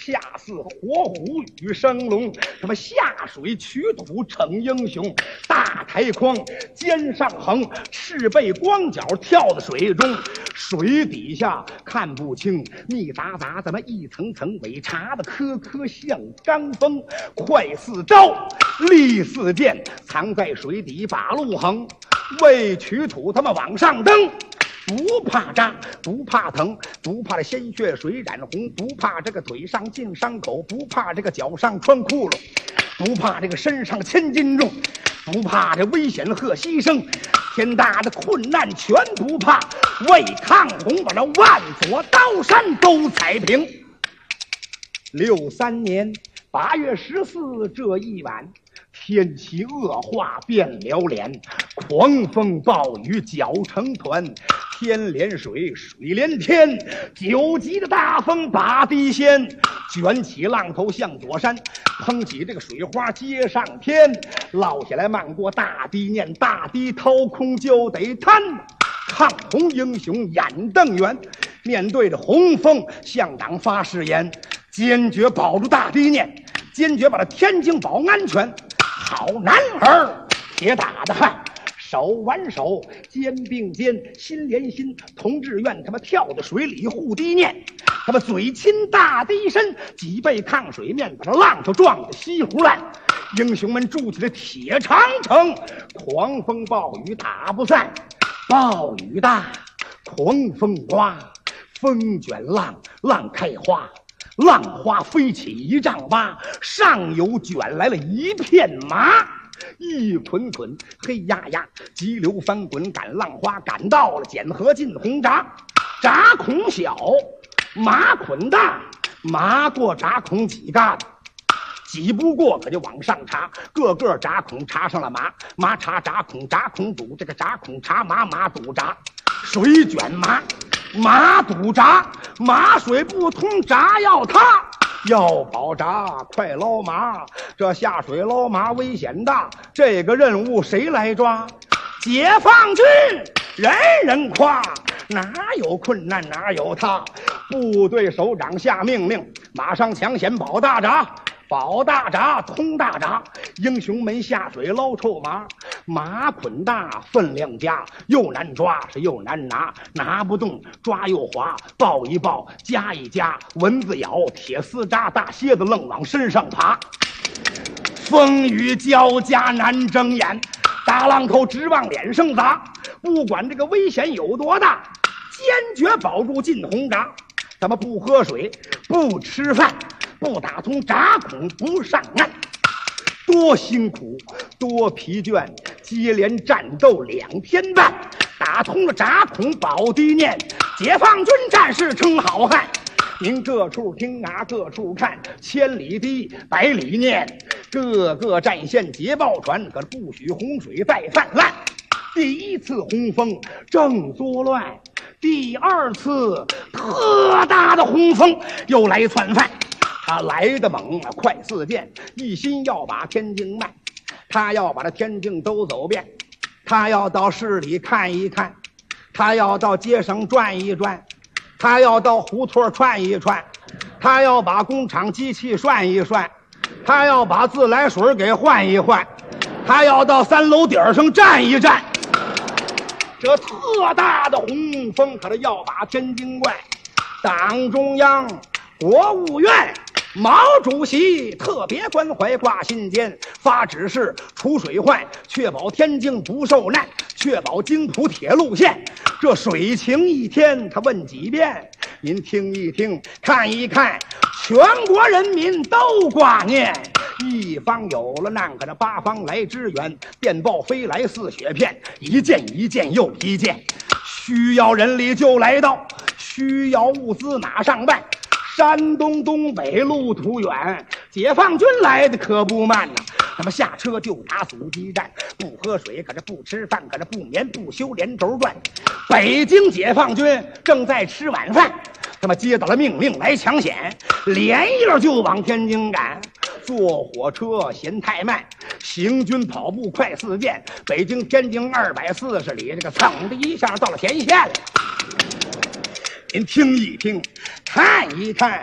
下似火虎与生龙，什么下水取土成英雄，大抬筐肩上横，赤背光脚跳到水中，水底下看不清，密杂杂怎么一层层尾插的颗颗像钢锋，快似刀，利似剑，藏在水底把路横，为取土他们往上登。不怕扎，不怕疼，不怕这鲜血水染红，不怕这个腿上进伤口，不怕这个脚上穿窟窿，不怕这个身上千斤重，不怕这危险和牺牲，天大的困难全不怕，为抗洪把这万座刀山都踩平。63年8月14这一晚，天气恶化变了脸，狂风暴雨搅成团，天连水，水连天，9级的大风把地掀，卷起浪头向左山，捧起这个水花接上天，落下来漫过大堤念，大堤掏空就得贪。抗洪英雄眼瞪圆，面对着洪峰向党发誓言，坚决保住大堤念，坚决把这天津保安全。好男儿铁打的汉，手挽手肩并肩心连心，同志愿他妈跳到水里护堤念，他妈嘴亲大堤深，脊背抗水面，把这浪头撞得西湖烂，英雄们筑起了铁长城，狂风暴雨打不散，暴雨大，狂风刮，风卷浪，浪开花，浪花飞起1丈8，上游卷来了一片麻，一捆捆黑压压，急流翻滚赶浪花，赶到了简河进红闸，闸孔小，麻捆大，麻过闸孔几疙瘩，挤不过可就往上插，个个闸孔插上了麻，麻插闸孔，闸孔堵，这个闸孔插麻，麻堵闸，水卷麻，麻堵闸，麻水不通，闸要塌，要保闸快捞麻，这下水捞麻危险大，这个任务谁来抓？解放军人人夸，哪有困难哪有他，部队首长下命令，马上抢险保大闸，保大闸通大闸，英雄们下水捞臭麻，麻捆大分量加，又难抓是又难拿，拿不动抓又滑，抱一抱夹一夹，蚊子咬铁丝扎，大蝎子愣往身上爬，风雨交加难睁眼，大浪头直往脸上砸，不管这个危险有多大，坚决保住进红闸，咱们不喝水不吃饭，不打通闸孔不上岸，多辛苦多疲倦，接连战斗2天半，打通了闸孔保堤念，解放军战士称好汉。您各处听啊各处看，千里堤百里念，各个战线捷报传，可不许洪水再泛滥。第1次洪峰正作乱，第2次特大的洪峰又来窜犯，他来得猛啊，快似箭，一心要把天津卖，他要把这天津都走遍，他要到市里看一看，他要到街上转一转，他要到胡同串一串，他要把工厂机器涮一涮，他要把自来水给换一换，他要到3楼顶上站一站。这特大的洪峰可是要把天津怪，党中央国务院毛主席特别关怀挂心间，发指示除水患，确保天津不受难，确保京浦铁路线。这水情一天他问几遍，您听一听看一看，全国人民都挂念。一方有了难，可这8方来支援，电报飞来似雪片，一件一件又一件，需要人力就来到，需要物资马上办。山东东北路途远，解放军来的可不慢呐，那么下车就打阻击战，不喝水可这不吃饭，可这不眠不休连轴转。北京解放军正在吃晚饭，他们接到了命令来抢险，连夜就往天津赶，坐火车嫌太慢，行军跑步快似箭，北京天津240里，这个蹭的一下到了前线了。您听一听看一看，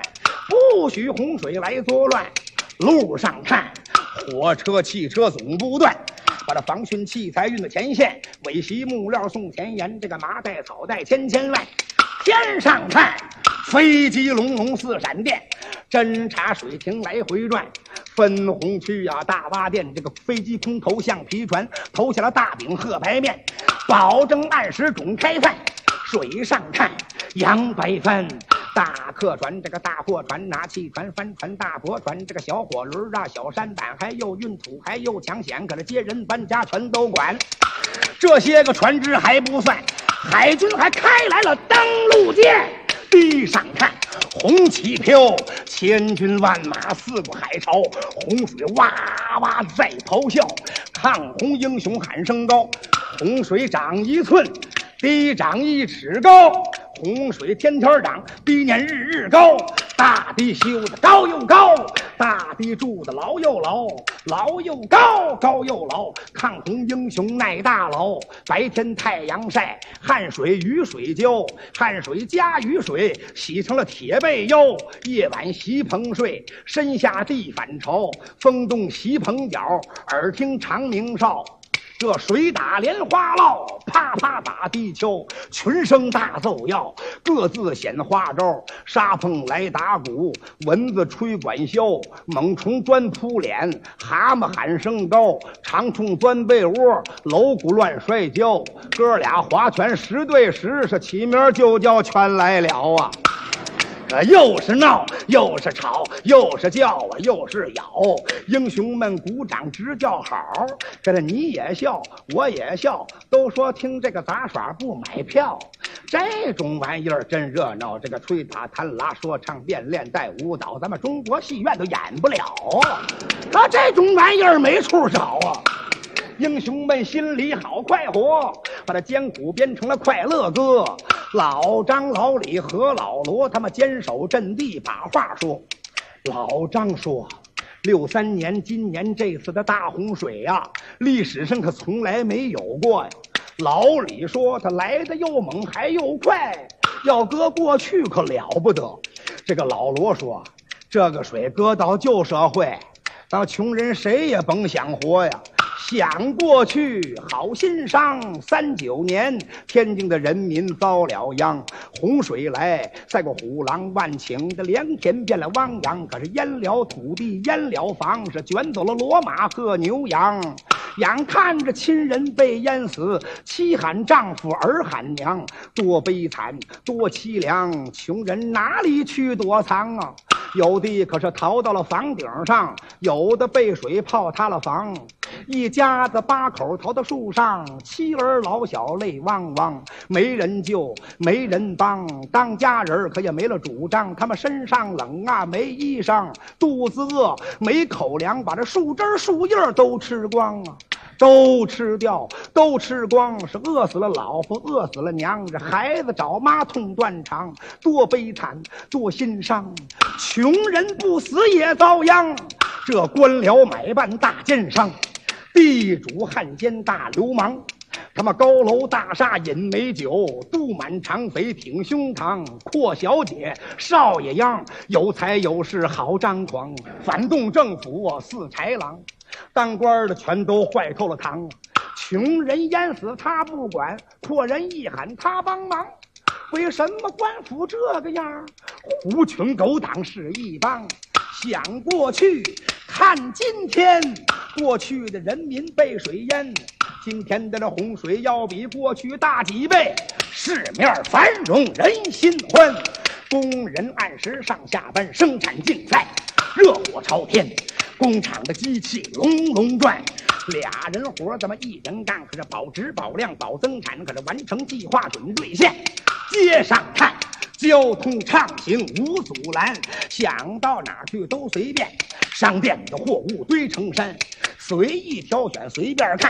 不许洪水来作乱。路上看，火车、汽车总不断，把这防汛器材运到前线，尾席木料送田盐，这个麻袋草袋千万。天上看，飞机隆隆似闪电，侦察水停来回转。分红区啊，大洼店，这个飞机空投橡皮船，投下了大饼鹤牌面，保证按时准开饭。水上看，扬白帆。大客船，这个大货船，拿气船、帆船、大驳船，这个小火轮啊，小舢板，还有运土，还有抢险，可是接人搬家全都管。这些个船只还不算，海军还开来了登陆舰。地上看，红旗飘，千军万马四过海潮，洪水哇哇在咆哮，抗洪英雄喊声高，洪水涨1寸，地涨1尺高。洪水天天涨，地年日日高。大堤修的高又高，大堤筑的牢又牢，牢又高，高又牢。抗洪英雄耐大牢，白天太阳晒，汗水雨水浇，汗水加雨水洗成了铁背腰。夜晚席棚睡，身下地反潮，风动席棚角，耳听长鸣哨。这水打莲花落，啪啪打地球，群声大奏要，各自显花招。沙碰来打鼓，蚊子吹管箫，猛虫钻扑脸，蛤蟆喊声高，长虫钻被窝，楼鼓乱摔跤。哥俩划拳10对10，是起名就叫全来了啊！又是闹，又是吵，又是叫啊，又是咬。英雄们鼓掌直叫好，这你也笑，我也笑，都说听这个杂耍不买票。这种玩意儿真热闹，这个吹打弹拉说唱变练带舞蹈，咱们中国戏院都演不了啊！这种玩意儿没处找啊！英雄们心里好快活，把这艰苦编成了快乐歌。老张、老李和老罗他们坚守阵地，把话说。老张说，63年今年这次的大洪水呀，历史上可从来没有过呀。老李说，他来的又猛还又快，要搁过去可了不得。这个老罗说，这个水搁到旧社会，当穷人谁也甭想活呀。想过去好心伤，39年天津的人民遭了殃，洪水来赛过虎狼万顷，这良田变了汪洋，可是淹了土地，淹了房，是卷走了骡马和牛羊。眼看着亲人被淹死，妻喊丈夫儿喊娘，多悲惨多凄凉，穷人哪里去躲藏啊？有的可是逃到了房顶上，有的被水泡塌了房，一家子8口逃到树上，妻儿老小泪汪汪，没人救没人帮，当家人可也没了主张，他们身上冷啊没衣裳，肚子饿没口粮，把这树枝树叶都吃光啊，都吃掉都吃光，是饿死了老婆饿死了娘，这孩子找妈痛断肠，多悲惨多心伤，穷人不死也遭殃，这官僚买办大奸商，地主汉奸大流氓，他们高楼大厦饮美酒，肚满肠肥挺胸膛，阔小姐少爷样，有财有势好张狂，反动政府似豺狼，当官的全都坏透了堂，穷人淹死他不管，阔人一喊他帮忙。为什么官府这个样？狐群狗党是一帮。想过去看今天，过去的人民被水淹，今天的这洪水要比过去大几倍，市面繁荣人心欢，工人按时上下班，生产竞赛热火朝天，工厂的机器隆隆转，俩人活咱们一人干，可是保质保量保增产，可是完成计划准兑现。街上看交通畅行无阻拦，想到哪儿去都随便，商店的货物堆成山，随意挑选随便看，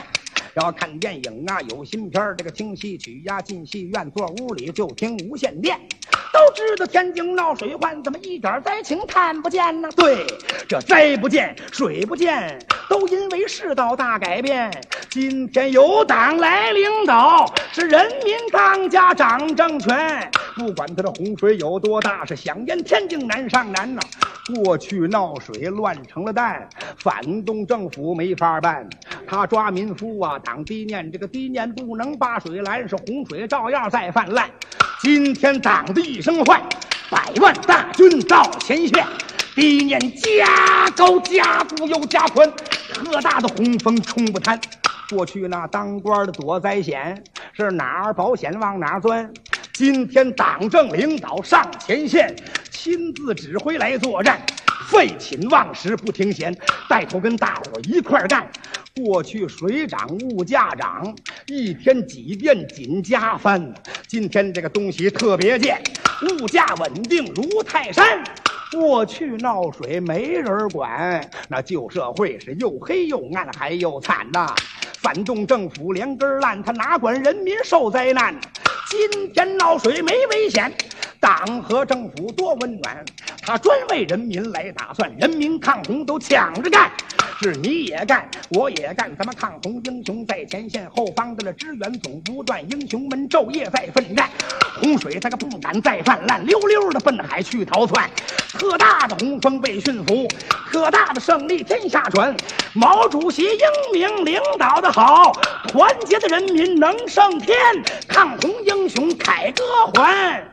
要看电影啊，有新片儿，这个听戏曲呀，进戏院坐屋里就听无线电。都知道天津闹水患，怎么一点灾情看不见呢？对，这灾不见，水不见，都因为世道大改变。今天有党来领导，是人民当家掌政权。不管他的洪水有多大，是想淹天津难上难呐。过去闹水乱成了蛋，反动政府没法办。他抓民夫啊，挡低念，这个低念不能把水拦，是洪水照样在泛滥。今天党的一声唤，100万大军到前线，低念加高加固又加宽，特大的洪峰冲不贪。过去那当官的躲灾险，是哪儿保险往哪儿钻。今天党政领导上前线，亲自指挥来作战，废寝忘食不停闲，带头跟大伙一块干。过去水涨物价涨，一天几遍紧加翻。今天这个东西特别贱，物价稳定如泰山。过去闹水没人管，那旧社会是又黑又暗还又惨呐。反动政府连根烂，他哪管人民受灾难？今天闹水没危险，党和政府多温暖，他专为人民来打算，人民抗洪都抢着干。是你也干，我也干，咱们抗洪英雄在前线，后方的支援总不断，英雄们昼夜在奋战。洪水他可不敢再泛滥，溜溜的奔海去逃窜。特大的洪峰被驯服，特大的胜利天下传。毛主席英明领导的好，团结的人民能胜天，抗洪英雄凯歌还。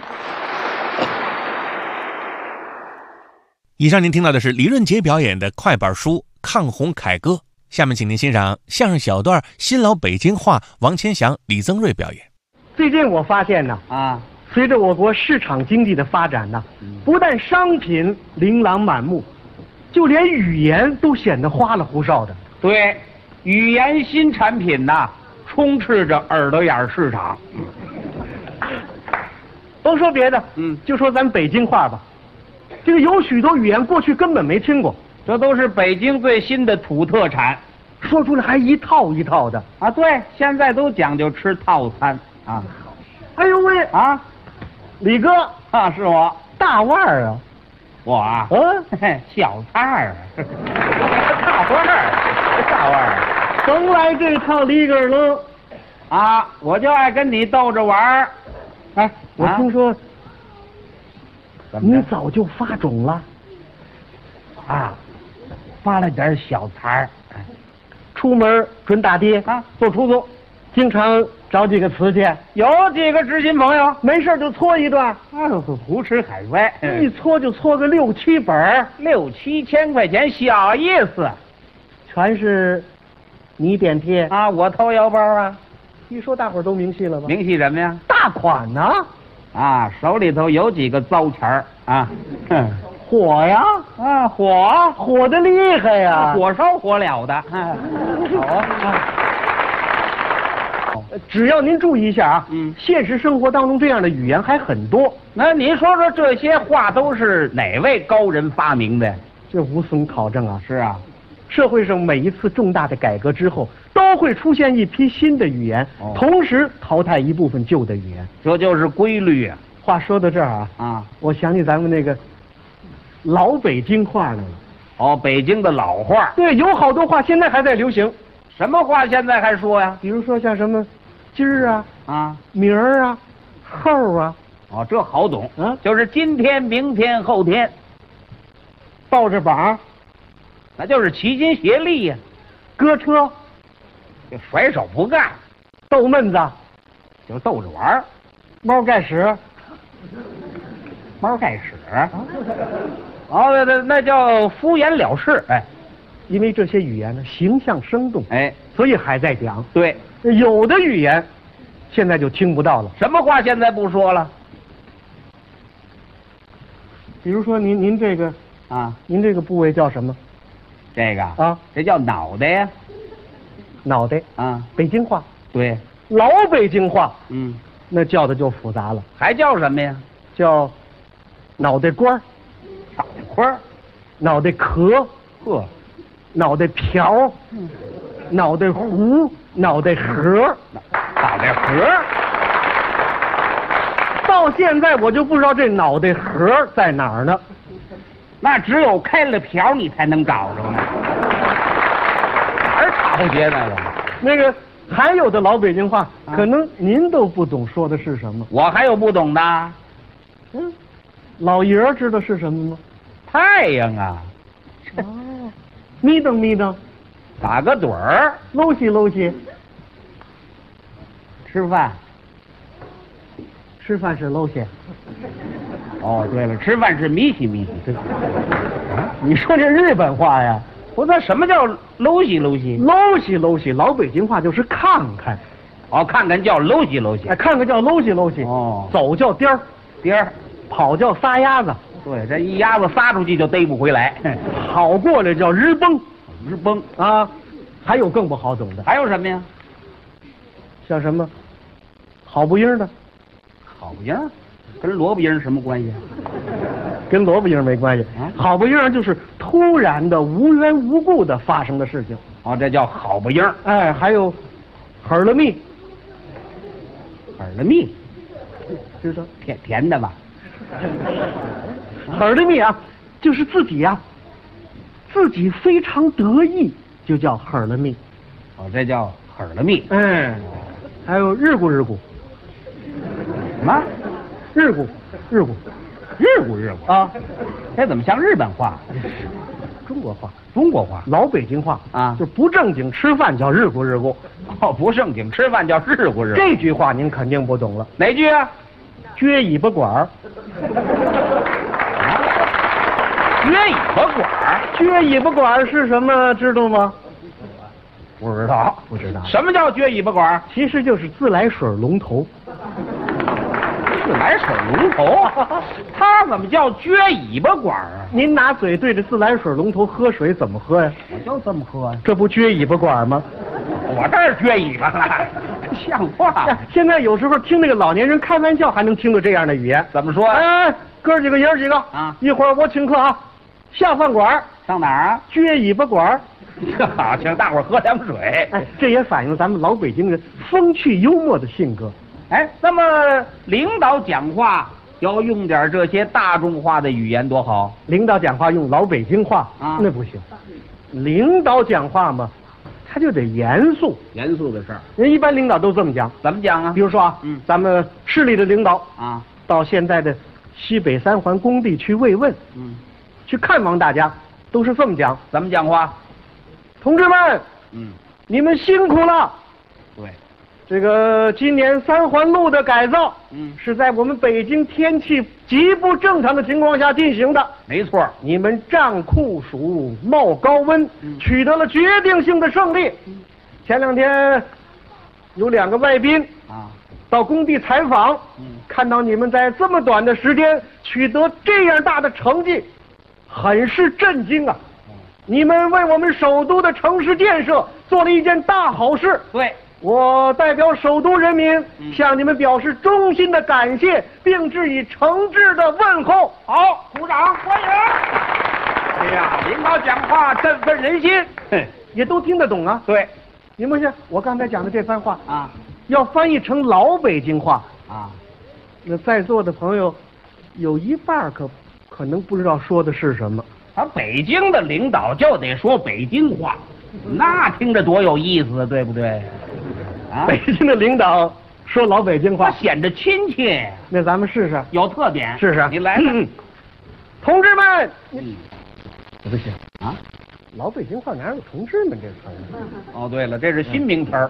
以上您听到的是李润杰表演的快板书《抗洪凯歌》，下面请您欣赏相声小段新老北京话，王千祥、李增瑞表演。 最近我发现呢，随着我国市场经济的发展呢，不但商品琳琅满目，就连语言都显得花里胡哨的。 对，语言新产品呐，充斥着耳朵眼市场。 甭说别的，就说咱北京话吧，这个有许多语言过去根本没听过， 这都是北京最新的土特产， 说出来还一套一套的啊！对，现在都讲究吃套餐啊！ 哎呦喂啊， 李哥啊，是我大腕儿啊， 我啊，小菜儿，大腕儿， 甭来这套里根了啊！我就爱跟你逗着玩儿。 哎，我听说你早就发肿了啊，发了点小财儿， 出门准打的啊，坐出租， 经常找几个瓷器， 有几个知心朋友， 没事就搓一段， 胡吃海塞， 一搓就搓个6、7本 ，6、7千块钱，小意思， 全是你点贴啊，我掏腰包啊。 一说大伙儿都明细了吧？ 明细什么呀？ 大款呢？ 啊，手里头有几个糟钱儿啊， 火呀， 啊，火的厉害呀， 火烧火燎的，好啊。 只要您注意一下啊，现实生活当中这样的语言还很多。 那您说说这些话都是哪位高人发明的？ 这无从考证啊。 是啊， 社会上每一次重大的改革之后，都会出现一批新的语言，同时淘汰一部分旧的语言， 这就是规律啊。 话说到这儿啊，我想起咱们那个老北京话来了。 哦，北京的老话。 对，有好多话现在还在流行。 什么话现在还说呀？ 比如说像什么今儿啊、 明儿啊、后啊。 哦，这好懂啊，就是今天、明天、后天。 抱着膀， 那就是齐心协力呀。 搁车， 就甩手不干。 逗闷子， 就逗着玩儿。 猫盖屎， 猫盖屎。哦，那叫敷衍了事。哎， 因为这些语言呢形象生动， 哎， 所以还在讲。 对， 有的语言现在就听不到了。 什么话现在不说了？ 比如说您这个啊， 您这个部位叫什么？ 这个啊， 这叫脑袋呀。 脑袋啊， 北京话。 对， 老北京话， 嗯， 那叫的就复杂了。 还叫什么呀？ 叫脑袋瓜儿、 脑袋瓜儿、 脑袋壳、 呵、 脑袋瓢、 脑袋糊，脑袋核， 脑袋核。 到现在我就不知道这脑袋核在哪儿呢。 那只有开了瓢你才能找着呢。哪儿找去那个？ 那个还有的老北京话，可能您都不懂说的是什么。 我还有不懂的。 老爷儿知道是什么吗？ 太阳啊。 哦，咪瞪咪瞪， 打个盹儿， 搂西搂西。 吃饭。 吃饭是搂西。 哦，对了，吃饭是咪西咪西。对。 你说这日本话呀？ 我说什么叫搂西搂西？ 搂西搂西，老北京话就是看看。 哦，看看叫搂西搂西。 哎，看看叫搂西搂西。 哦， 走叫颠儿颠儿， 跑叫撒丫子。 对，这一鸭子撒出去就逮不回来。 跑过来叫日崩， 日崩啊。还有更不好懂的。 还有什么呀？ 像什么好不英的。 好不英跟萝卜缨什么关系？ 跟萝卜缨没关系。好不英就是突然的、无缘无故的发生的事情。 哦，这叫好不英。 哎，还有饵了蜜。 饵了蜜， 知道？ 甜的吧？ 饵了蜜啊，就是自己呀，自己非常得意，就叫饵了蜜。 哦，这叫饵了蜜。 嗯，还有日咕日咕。 什么？ 日咕日咕日咕日咕啊！ 这怎么像日本话？ 中国话， 中国话， 老北京话啊！ 就不正经吃饭叫日咕日咕。 哦，不正经吃饭叫日咕日咕。 这句话您肯定不懂了。 哪句啊？ 撅尾巴管儿。 撅尾巴管儿？ 撅尾巴管儿是什么？知道吗？ 不知道， 不知道。 什么叫撅尾巴管儿？ 其实就是自来水龙头。 自来水龙头，它怎么叫撅尾巴管啊？ 您拿嘴对着自来水龙头喝水怎么喝呀？ 我就这么喝呀。 这不撅尾巴管吗？ 我这儿撅尾巴了，像话。 现在有时候听那个老年人开玩笑，还能听到这样的语言。 怎么说？ 哎，哥几个爷儿几个啊， 一会儿我请客啊，下饭馆上哪儿啊？ 撅尾巴管。 好，请大伙儿喝凉水。 哎，这也反映咱们老北京人风趣幽默的性格。 哎，那么领导讲话要用点这些大众化的语言多好。 领导讲话用老北京话啊， 那不行。领导讲话嘛，他就得严肃， 严肃的事儿。 人一般领导都这么讲。 怎么讲啊？ 比如说啊，咱们市里的领导啊， 到现在的西北三环工地去慰问，去看望大家，都是这么讲。 怎么讲话？ 同志们，你们辛苦了。 对。 这个今年三环路的改造，是在我们北京天气极不正常的情况下进行的。 没错， 你们战酷暑冒高温，取得了决定性的胜利。前两天有2个外宾啊到工地采访，看到你们在这么短的时间取得这样大的成绩，很是震惊啊！你们为我们首都的城市建设做了一件大好事。 对。 我代表首都人民向你们表示衷心的感谢，并致以诚挚的问候。 好，鼓掌欢迎！哎呀，领导讲话振奋人心， 也都听得懂啊。 对， 您不信？我刚才讲的这番话啊， 要翻译成老北京话啊， 那在座的朋友有一半可能不知道说的是什么。 北京的领导就得说北京话，那听着多有意思，对不对？啊， 北京的领导说老北京话， 显着亲切。 那咱们试试， 有特点。 试试， 你来了。 同志们，不行啊， 老北京话哪有同志们这词儿？ 哦，对了，这是新名词儿。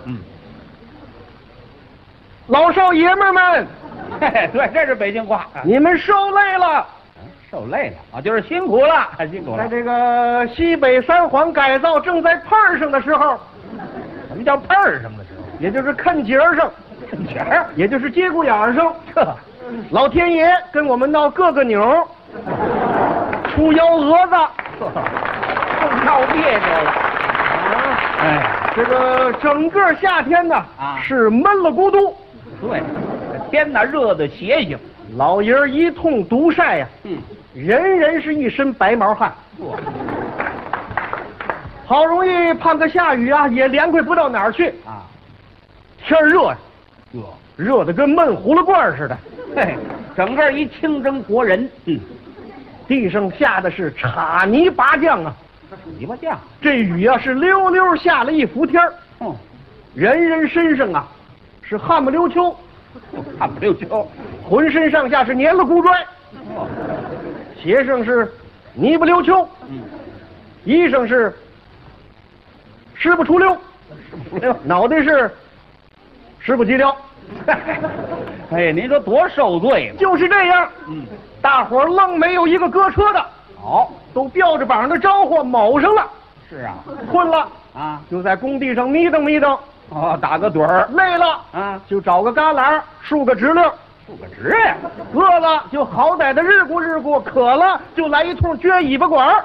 老少爷们们， 对，这是北京话。 你们受累了。 受累了啊，就是辛苦了，辛苦了。 在这个西北三环改造正在碰上的时候， 什么叫碰上的时候？ 也就是看节儿上， 看节儿， 也就是节骨眼儿上。老天爷跟我们闹各个钮，出幺蛾子， 更闹别扭了。 哎，这个整个夏天呢，是闷了咕嘟。 对，天哪热的邪性， 老爷儿一通毒晒呀，人人是一身白毛汗。 好容易盼个下雨啊，也凉快不到哪儿去啊。天热呀，热得跟闷葫芦罐似的， 嘿，整个一清蒸活人。 地上下的是插泥拔酱啊， 泥巴酱。 这雨啊是溜溜下了一伏天儿。人人身上啊是汗不溜秋， 汗不溜秋， 浑身上下是黏了咕拽。鞋上是泥不溜秋，衣裳是湿不出溜，脑袋是湿不及撩。 哎，您说多受罪呢？ 就是这样。大伙儿愣没有一个搁车的。都吊着膀的招呼卯上了。 是啊， 困了啊， 就在工地上眯瞪眯瞪。 打个盹儿。 累了啊，就找个旮旯竖个直溜。 竖个直呀。 饿了就好歹的日咕日咕，渴了就来一通撅尾巴管儿。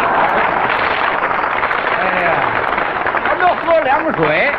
哎呀，咱就喝凉水。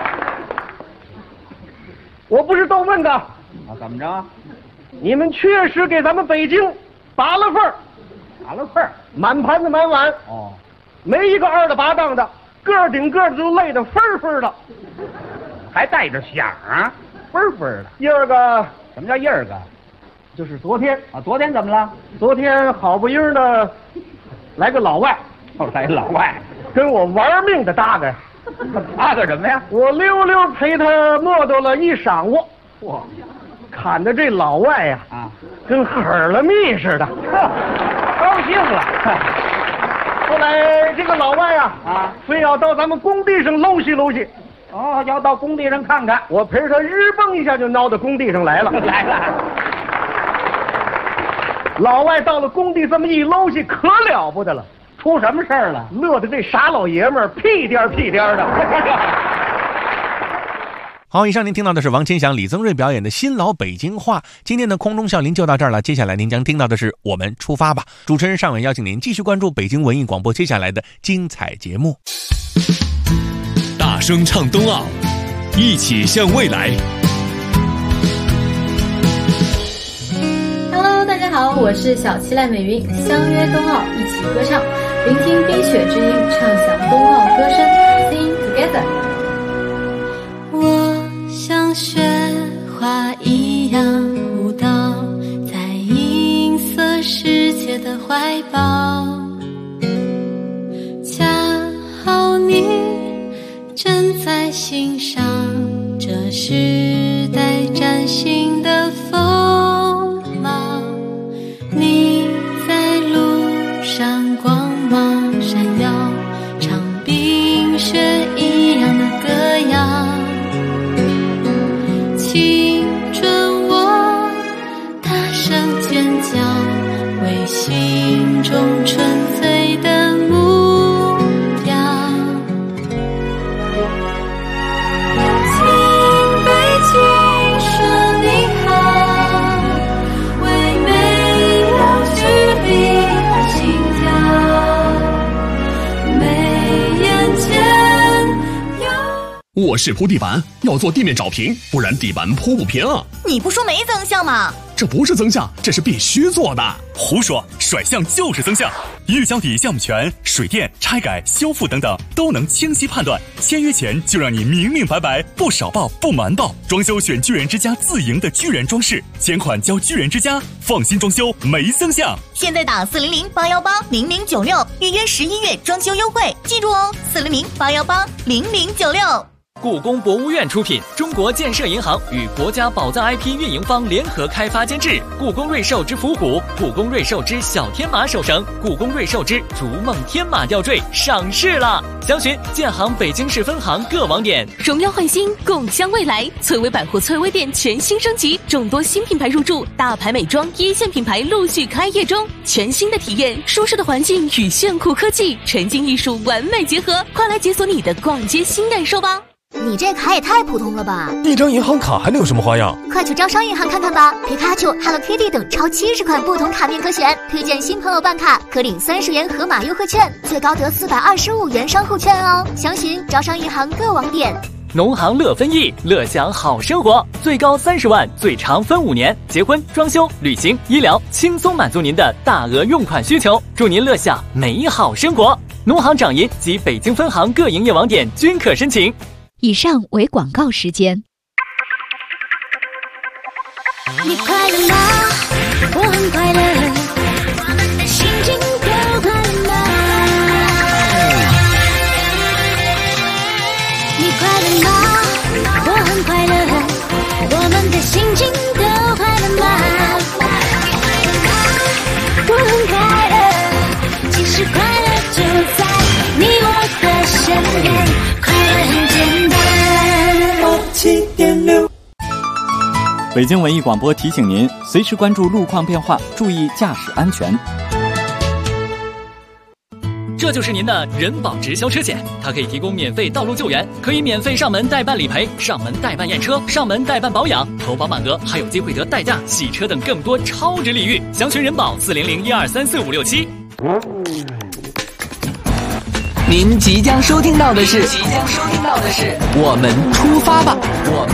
我不是逗闷的。 怎么着？ 你们确实给咱们北京拔了份儿，满盘子满碗。没一个二的八当的，个儿顶个儿的都累得分分的， 还带着响啊，分分的。 一儿个， 什么叫一儿个？ 就是昨天啊，昨天怎么了？ 昨天好不应的来个老外， 来老外跟我玩命的搭个呀。 搭个什么呀？ 我溜溜陪他磨叨了一晌午。看的这老外呀，跟喝了蜜似的， 高兴了。 后来这个老外非要到咱们工地上搂戏搂戏。 要到工地上看看。 我陪着他日蹦一下就挠到工地上来了。老外到了工地这么一搂戏，可了不得了。 出什么事儿了？ 乐得这傻老爷们儿屁颠屁颠的。 好，以上您听到的是王千祥、李增瑞表演的新老北京话。今天的空中笑林就到这儿了，接下来您将听到的是我们出发吧。主持人尚伟邀请您继续关注北京文艺广播接下来的精彩节目。 大声唱冬奥，一起向未来。 Hello， 大家好，我是小七赖美云，相约冬奥，一起歌唱，聆听冰雪之音，畅享冬奥歌声 ，Sing Together。 我像雪花一样舞蹈，在银色世界的怀抱，恰好你正在欣赏这时代崭新的风貌，你在路上光芒闪耀，唱冰雪一样的歌谣，青春我大声尖叫，为心中纯粹的目标。请北京说你好，为没有距离的心跳，眉眼间有。 卧室铺地板要做地面找平，不然地板铺不平。 你不说没增项吗？ 这不是增项，这是必须做的。胡说，甩项就是增项。预交底项目权、水电、拆改、修复等等都能清晰判断。签约前就让你明明白白，不少报不瞒报。装修选巨人之家自营的巨人装饰，钱款交巨人之家，放心装修没增项。 现在打400-818-0096预约11月装修优惠，记住哦，400-818-0096。 故宫博物院出品，中国建设银行与国家宝藏 IP 运营方联合开发监制。故宫瑞兽之伏虎、故宫瑞兽之小天马手绳、故宫瑞兽之逐梦天马吊坠上市了，详询建行北京市分行各网点。 荣耀焕新，共襄未来。翠微百货翠微店全新升级，众多新品牌入驻，大牌美妆一线品牌陆续开业中。全新的体验，舒适的环境与炫酷科技，沉浸艺术完美结合，快来解锁你的逛街新感受吧！ 你这卡也太普通了吧！ 一张银行卡还能有什么花样？ 快去招商银行看看吧！皮卡丘、Hello Kitty 等超70款不同卡面可选，推荐新朋友办卡可领30元盒马优惠券，最高得425元商户券哦！详询招商银行各网点。 农行乐分益，乐享好生活，最高30万，最长分5年，结婚、装修、旅行、医疗，轻松满足您的大额用款需求，祝您乐享美好生活。 农行掌银及北京分行各营业网点均可申请。 以上为广告时间。 你快乐吗？我很快乐，我们的心情都快乐吗？你快乐吗？我很快乐，我们的心情都快乐吗？我很快乐，其实快乐就在你我的身边，快乐很简单。7.6 北京文艺广播提醒您，随时关注路况变化，注意驾驶安全。 这就是您的人保直销车险，它可以提供免费道路救援，可以免费上门代办理赔、上门代办验车、上门代办保养，投保满额还有机会得代驾、洗车等更多超值礼遇。详询人保40012345567。 您即将收听到的是，我们出发吧，